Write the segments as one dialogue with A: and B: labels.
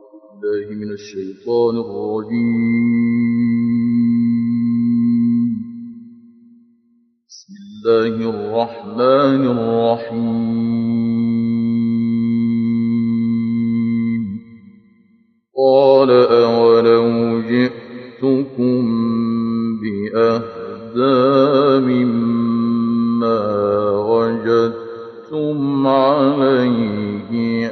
A: بالله من الشيطان الرجيم. بسم الله الرحمن الرحيم. قال أولو جئتكم بأهدى مما وجدتم عليه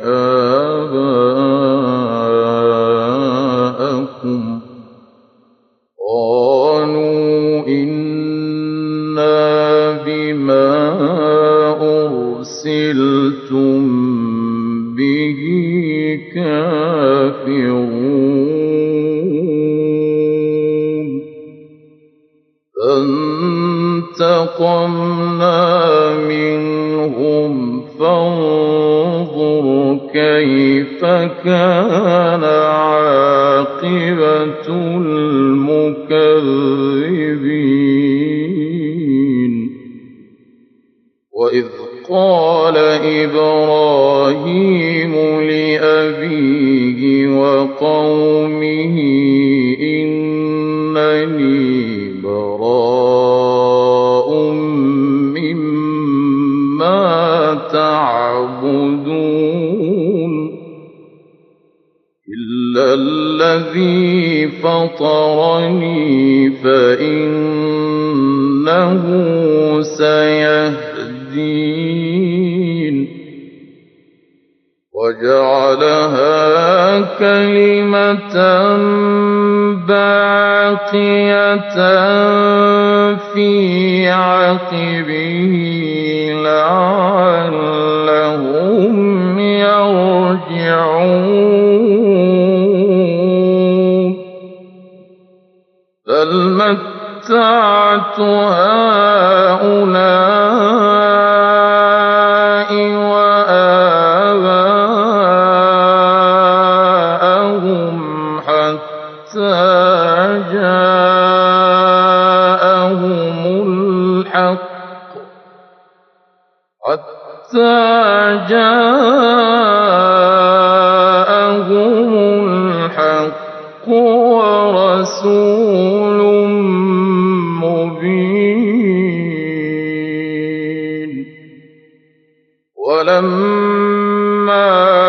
A: آباءكم قالوا إنا بما أرسلتم به كافرون فانتقمنا منهم فانظر كيف كان عاقبة المكذبين. وإذ قال إبراهيم لأبيه وقومه إنني براء مما تعبدون إلا الذي فطرني فإنه سيهدين. وجعلها كلمة باقية في عقبه لعلهم يرجعون. بل متعت هؤلاء وآباءهم حتى جاءهم الحق ورسول مبين. ولما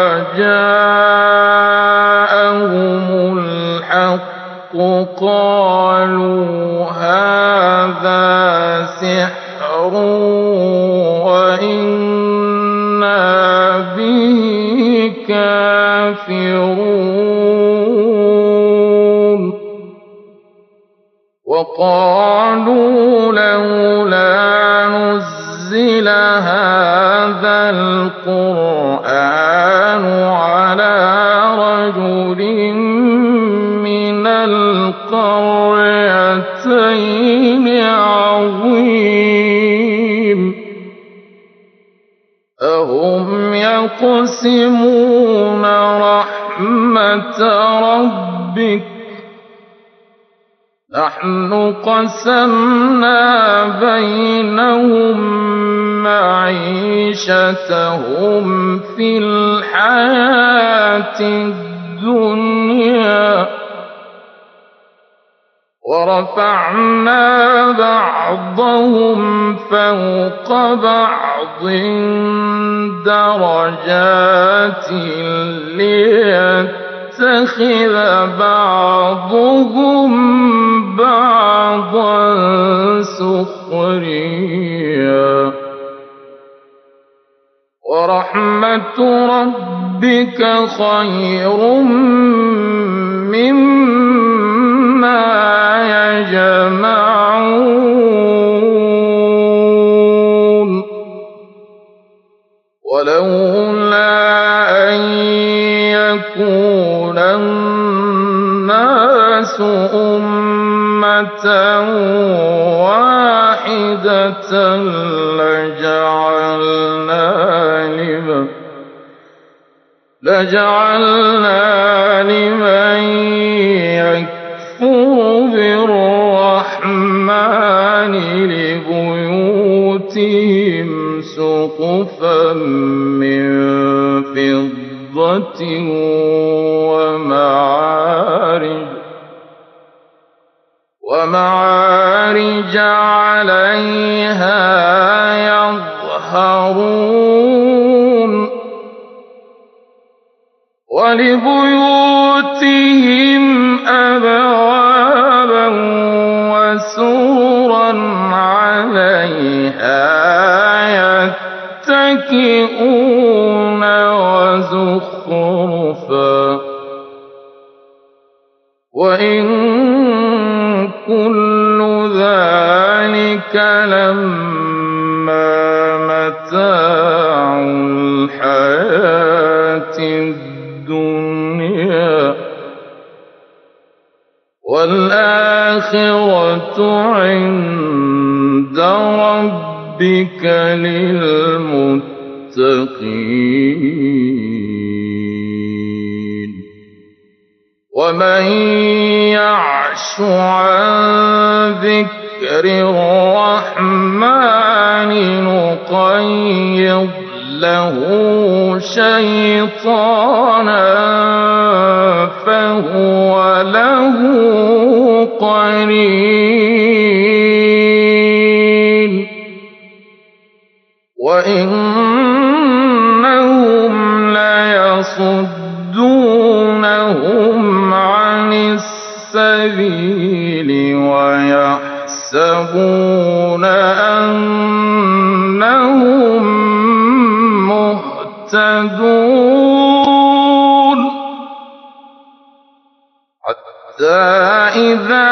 A: جاءهم الحق قالوا هذا سحر وإنا به كافرون. وقالوا لولا نزل هذا القرآن على رجل من القريتين عظيم. أهم يقسمون رحمة ربك نحن قسمنا بينهم معيشتهم في الحياة الدنيا ورفعنا بعضهم فوق بعض درجات ليتخذ بعضهم بعضا سخريا. ورحمة ربك خير مما يجمعون. ولولا أن يكون الناس أمة واحدة لجعلنا لمن يكفر بالرحمن لبيوتهم سقفا من فضة ومعارج عليها يظهرون ولبيوتهم أبوابا وسررا عليها يتكئون وزخرفا وإن كل ذلك لما متاع الحياة الدنيا والآخرة عند ربك للمتقين ومن يعش عن ذكر الرحمن نقيض له شيطانا فهو له قرين وإنهم ليصدونهم عن السبيل ويحسبون أنهم مهتدون حتى إذا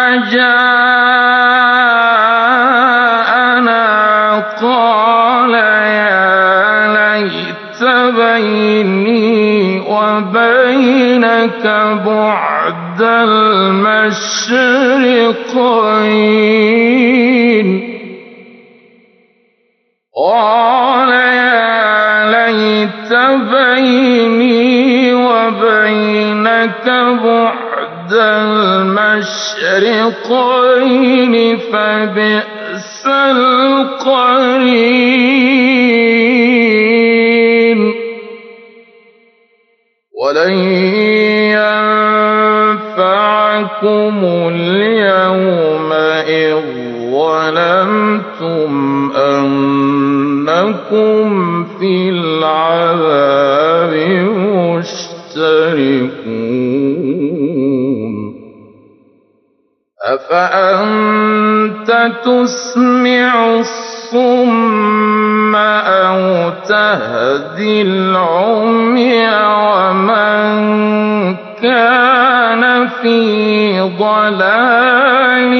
A: جاءنا قال يا ليت بيني وبينك بعد المشرقين قال يا ليت بيني وبينك بعد المشرقين فبئس القرين ولن ينفعكم اليوم إذ ظلمتم أنكم في العذاب مشتركون أفأنت تسمع الصم أو تهدي العمي ومن كان في ضلال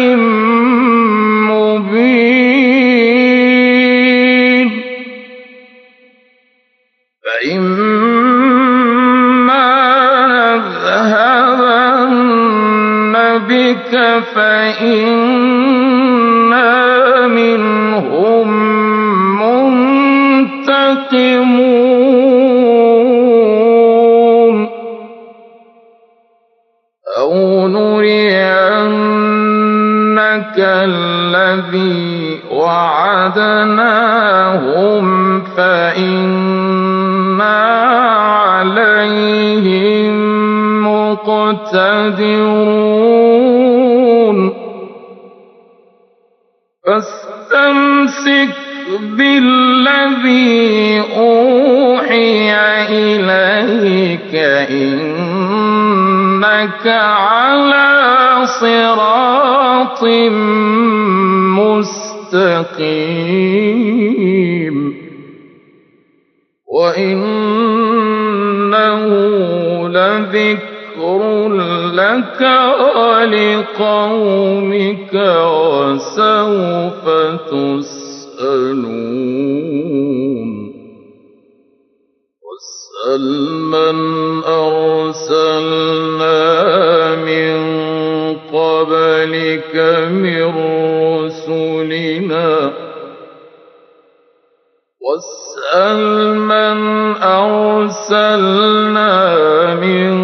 A: مبين فإما نذهبن بك فإنا منهم منتقمون أو نرينك الذي وعدناهم فإنا عليهم مقتدرون فاستمسك بالذي أوحي إليك إنك على صراط مستقيم وإنه لذكر لك ولقومك وسوف تسألون واسأل من أرسلنا من قبلك من رسلنا واسأل من أرسلنا من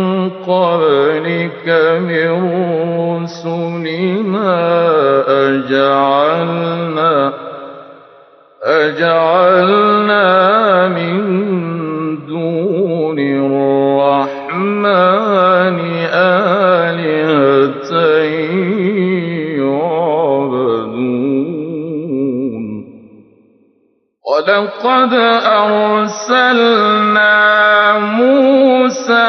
A: قبلك من رسلنا أجعلنا من دون الرحمن آلهة وَلَقَدْ أَرْسَلْنَا مُوسَىٰ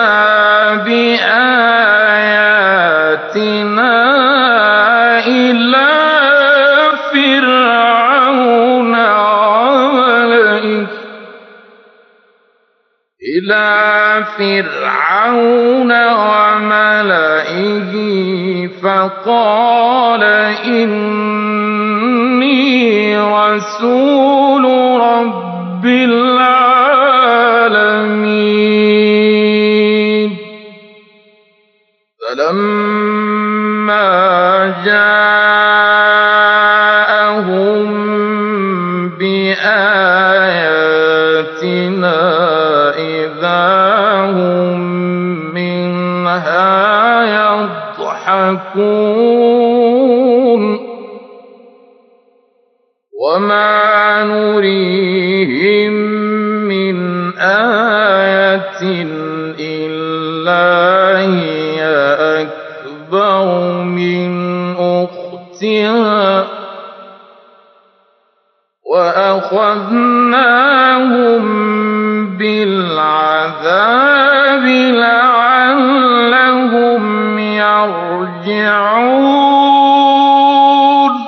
A: بِآيَاتِنَا إِلَىٰ فِرْعَوْنَ وَمَلَئِهِ فَقَالَ إِنِّي رَسُولُ رَبِّ الْعَالَمِينَ فَلَمَّا جَاءَهُم بِآيَاتِنَا إِذَا هُم مِّنْهَا يَضْحَكُونَ وَمَا نُرِيهِم مِّنْ آيَةٍ إِلَّا هِيَ أَكْبَرُ مِنْ أُخْتِهَا وَأَخَذْنَاهُم بِالْعَذَابِ لَعَلَّهُمْ يَرْجِعُونَ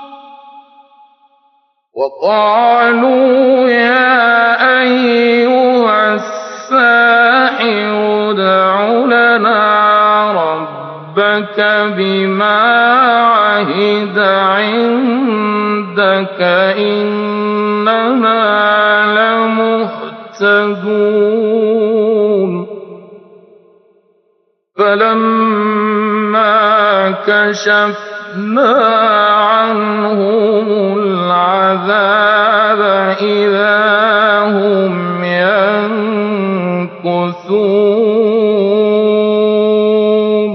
A: وَقَالُوا يَا أَيُّهَ السَّاحِرُ ادْعُ لَنَا رَبَّكَ بِمَا عَهِدَ عِندَكَ إِنَّنَا لَمُهْتَدُونَ فَلَمَّا كَشَفْنَا عَنْهُمُ الْعَذَابَ إِذَا هُمْ يَنكُثُونَ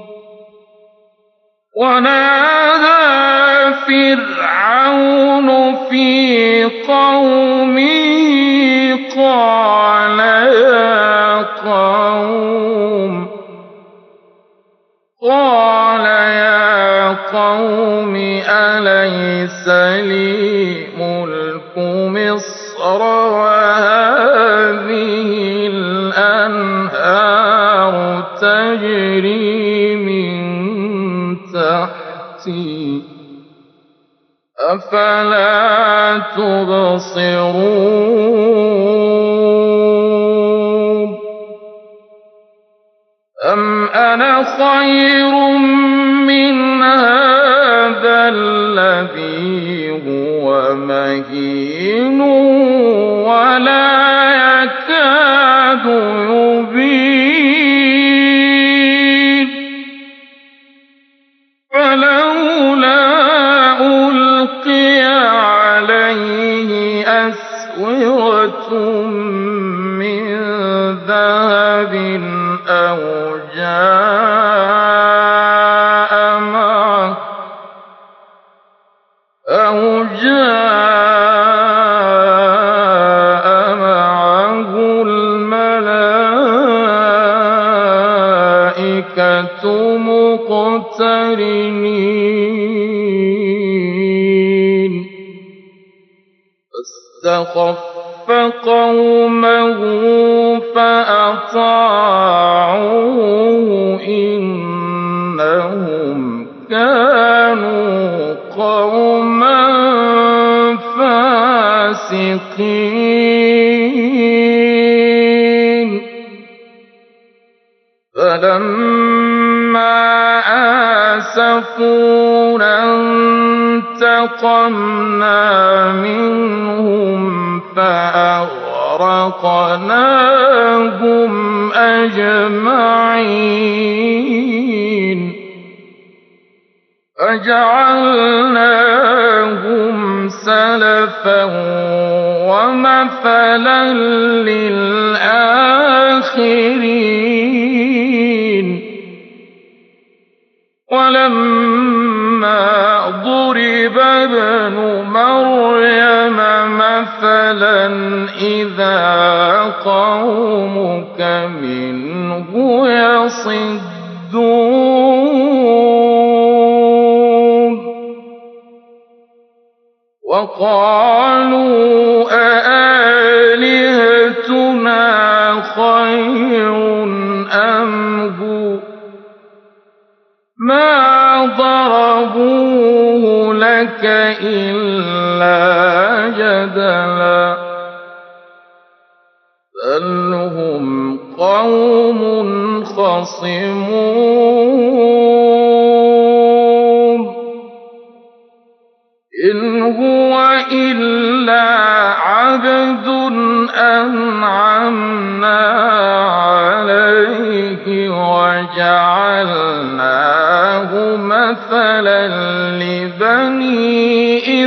A: وَنَادَىٰ فِرْعَوْنُ فِي قَوْمِهِ قَالَ يَا قَوْمِ أَلَيْسَ لِي مُلْكُ مِصْرَ وَهَٰذِهِ الْأَنْهَارُ تَجْرِي مِن تَحْتِي أَفَلَا تُبْصِرُونَ أَمْ أَنَا خَيْرٌ مِّنْ هَٰذَا الَّذِي هُوَ مَهِينٌ وَلَا يَكَادُ يُبِينُ فَلَوْلَا أُلْقِيَ عَلَيْهِ أَسْوِرَةٌ مِّن ذَهَبٍ أَوْ جَاءَ مَعَهُ الْمَلَائِكَةُ مُقْتَرِنِينَ فَاسْتَخَفَّ قَوْمَهُ فَأَطَاعُوهُ إِنَّهُمْ كَانُوا قَوْمًا فَاسِقِينَ فَلَمَّا آسَفُونَا انتَقَمْنَا مِنْهُمْ فَأَغْرَقْنَاهُمْ أَجْمَعِينَ فَجَعَلْنَاهُمْ سَلَفًا وَمَثَلًا لِّلْآخِرِينَ وَلَمَّا ضُرِبَ ابْنُ مَرْيَمَ مَثَلًا إِذَا قَوْمُكَ مِنْهُ يَصِدُّونَ وَقَالُوا أم هو ما ضربوه لك إلا جدلا بل هم قوم خصمون إن هو إلا عبد أنعمنا عليه وجعلناه مثلا لبني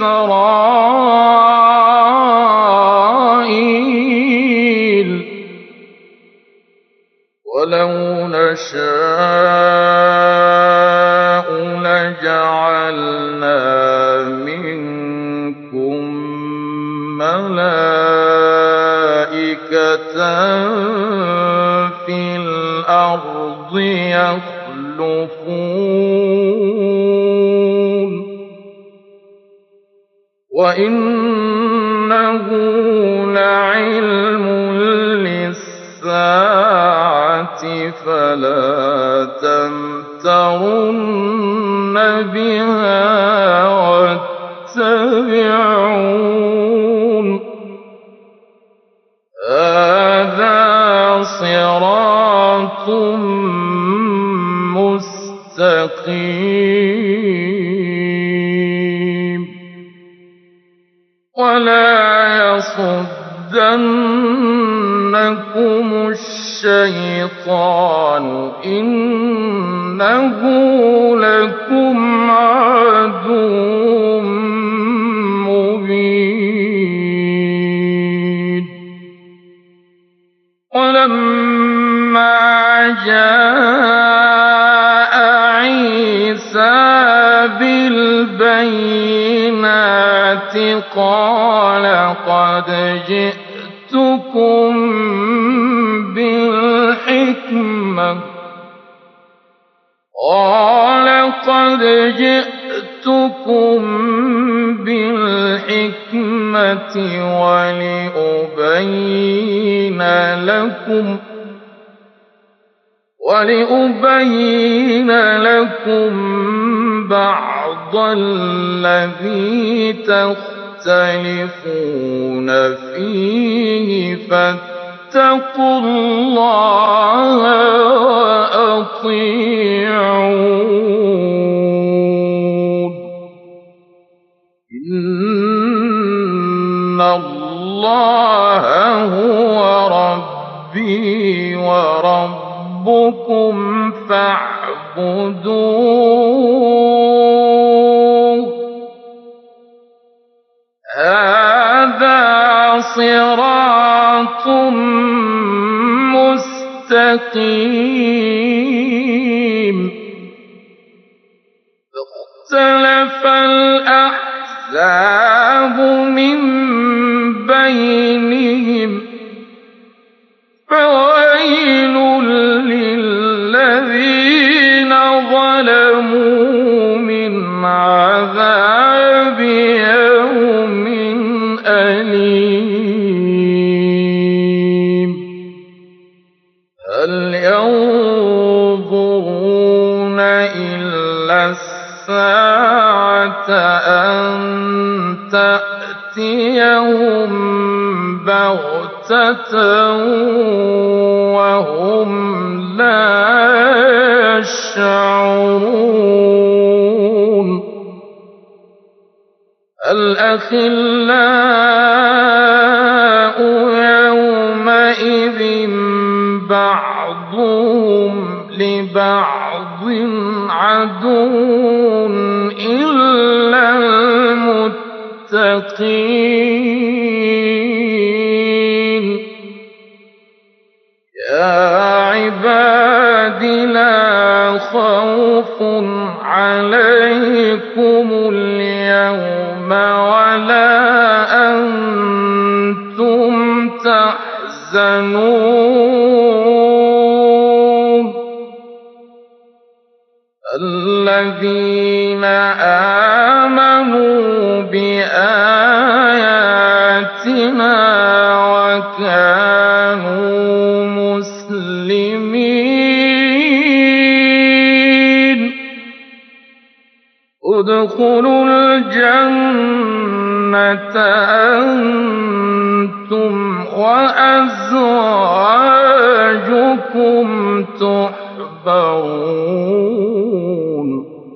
A: إسرائيل ولو نشاء لجعلنا منكم ملائكة في الأرض يخلفون وإنه لعلم للساعة فلا تمترن بها واتبعون هذا صراط مستقيم ولا يصدنكم الشيطان إنه لكم عدو مبين ولما جاء عيسى بالبينات قال قد جئتكم بالحكمة ولأبين لكم بعض الذي تختلفون فيه فاتقوا الله وأطيعون إن الله هو ربي وربكم فاعبدوه هذا صراط مستقيم فاختلف الأحزاب من بينهم فويل للذين ظلموا من عذاب يوم أليم هل ينظرون إلا الساعة أن تأتيهم بغتة وهم لا يشعرون الأخلاء يومئذ بعضهم لبعض عدو إلا المتقين يا عباد لا خوف عليكم اليوم ولا أنتم تحزنون الذين آمنوا بآياتنا وكانوا مسلمين مسلمين ادخلوا الجنة أنتم وأزواجكم تحبرون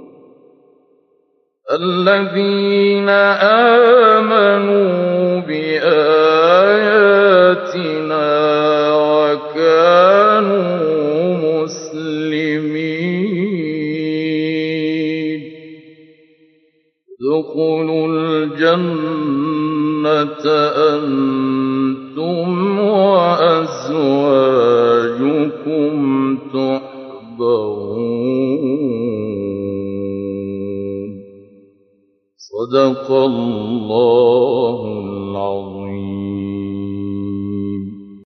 A: الذين آمنوا بآياتنا وكانوا مسلمين ادخلوا الجنة أنتم وأزواجكم تحبرون صدق الله